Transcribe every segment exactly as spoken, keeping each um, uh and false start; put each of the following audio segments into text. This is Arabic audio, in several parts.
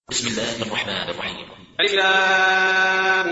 بسم الله الرحمن الرحيم. ألف لام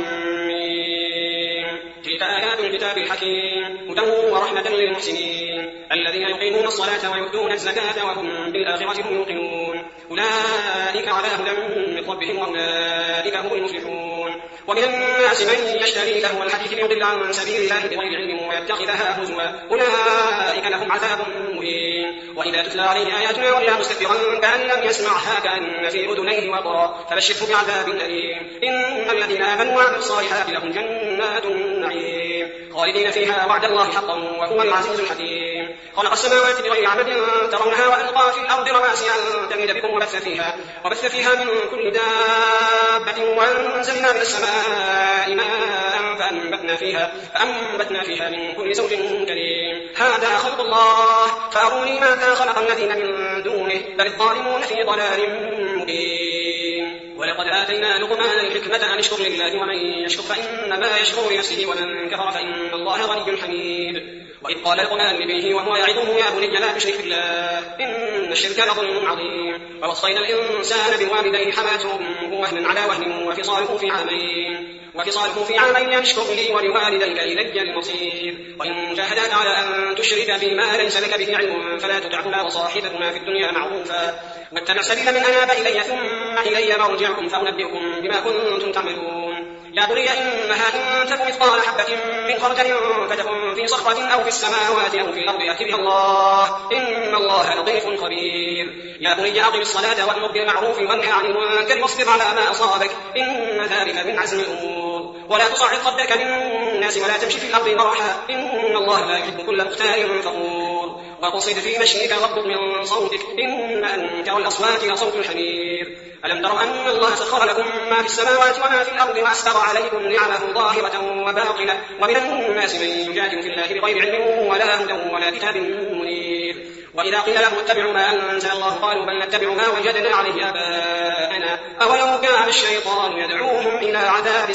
ميم. تلك آيات الكتاب الحكيم هدى ورحمة للمحسنين الذين يقيمون الصلاة ويؤتون الزكاة وهم بالآخرة هم يوقنون أولئك على هدى من ربهم وأولئك هم المفلحون. ومن الناس من يشتري لهو الحديث ليضل عن سبيل الله بغير علم ويتخذها هزوا أولئك لهم عذاب مهين. وإذا تتلى عليه آياتنا ولى مستكبرا كأن لم يسمعها كأن في أذنيه وقرا فبشره بعذاب أليم. إن الذين آمنوا وعملوا الصالحات لهم جنات النعيم خالدين فيها وعد الله حقا وهو العزيز الحكيم. خلق السماوات بغير عمد ترونها وألقى في الأرض رواسي أن تميد بكم وبث فيها, وبث فيها من كل دابة وأنزلنا من السماء ماء فأنبتنا فيها, فأنبتنا فيها من كل زوج كريم. هذا خلق الله فأروني ماذا خلق الذين من دونه بل الظالمون في ضلال مبين. ولقد آتينا لقمان الحكمة أن اشكر لله ومن يشكر فإنما يشكر لنفسه ومن كفر فإن الله غني حميد. وإذ قال لقمان لابنه وهو يعظه يا بني لا تشرك بالله إن الشرك لظلم عظيم. ووصينا الإنسان بوالديه حملته أمه وهنا على وهن وفصاله في عامين وفصاله في عامين أن اشكر لي ولوالديك إلي المصير. وإن جاهداك على أن تشرك بما ليس لك به علم فلا تطعهما وصاحبهما في الدنيا معروفا واتبع سبيل من أناب إلي ثم إلي مرجعكم فأنبئكم بما كنتم تعملون. يا بني إنها إن تك مثقال حبة من خردل فتكن في صخرة أو في السماوات أو في الأرض يأتي بها الله إن الله لطيف خبير. يا بني أقم الصلاة وأمر بالمعروف وانه عن المنكر واصبر على ما أصابك إن ذلك من عزم الأمور. ولا تصعد خدك للناس ولا تمشي في الأرض مرحا إن الله لا يحب كل مختال فخور. وقصد في مشيك واغضض من صوتك إن أنكر الأصوات لصوت الحمير. ألم تروا أن الله سخر لكم ما في السماوات وما في الأرض وأسبغ عليكم نعمه ظاهرة وباطنة ومن الناس من يجادل في الله بغير علم ولا هدى ولا كتاب منير. وإذا قيل لهم اتبعوا ما أنزل الله قالوا بل نتبع ما وجدنا عليه آباءنا أولو كان الشيطان يدعوهم إلى عذاب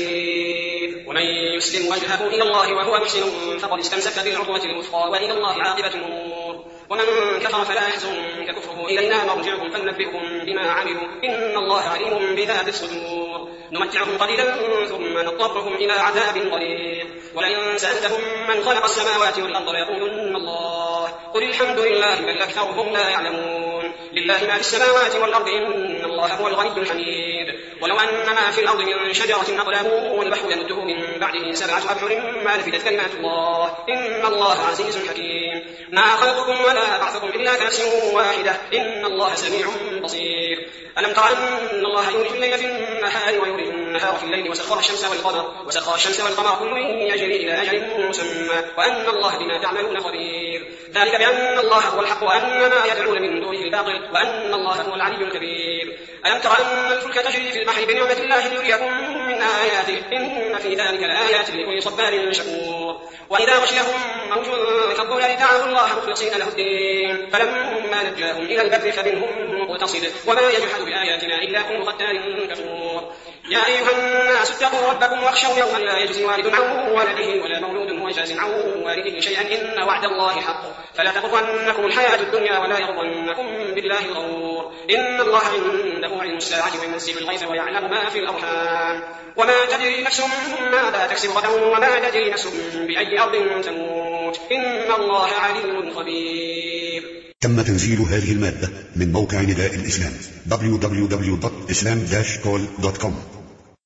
السعير. ومن يسلم وجهه إلى الله وهو محسن فقد استمسك بالعروة الوثقى وإلى الله عاقبة الأمور. ومن كفر فلا يحزنك كفره إلينا مرجعكم فننبئكم بما عملوا إن الله عليم بذات الصدور. نمتعهم قليلا ثم نضطرهم إلى عذاب غليظ. ولئن سألتهم من خلق السماوات والأرض ليقولن الله قل الحمد لله بل أكثرهم لا يعلمون. لله ما في السماوات والأرض إن الله هو الغني الحميد. ولو أن ما في الأرض من شجرة أقلام والبحر يمده من بعده سبعة أبحر ما نفدت كلمات الله إن الله عزيز حكيم. ما خلقكم ولا بعثكم إلا كنفس واحدة إن الله سميع بصير. ألم تر أن الله يولج الليل في النهار ويولج النهار في الليل وسخر الشمس والقمر وسخر الشمس والقمر كل يجري إلى أجل مسمى وأن الله بما تعملون خبير. ذلك بأن الله هو الحق وأن ما يدعون من دونه الباطل وأن الله هو العلي الكبير. ألم تر أن الفلك تجري في البحر بنعمة الله ليريكم من آياته إن في ذلك لآيات لكل صبار شكور. وإذا غشيهم موج كالظلال دعوا الله مخلصين له الدين فلما نجاهم إلى البر فمنهم مقتصد وما يجحد بآياتنا إلا كل ختار كفور. يا أيها الناس اتقوا ربكم واخشوا يوما لا يجزي والد عن ولده ولا مولود هو جاز عن والده شيئا إن وعد الله حق فلا تغرنكم الحياة الدنيا ولا يغرنكم بالله الغرور. إن الله عنده علم الساعة وينزل الغيث ويعلم ما في الأرحام وما تدري نفس ماذا تكسب غدا وما تدري نفس بأي أرض تموت إن الله عليم خبير. تم تنزيل هذه المادة من موقع نداء الإسلام دبليو دبليو دبليو دوت إسلام داش كول دوت كوم.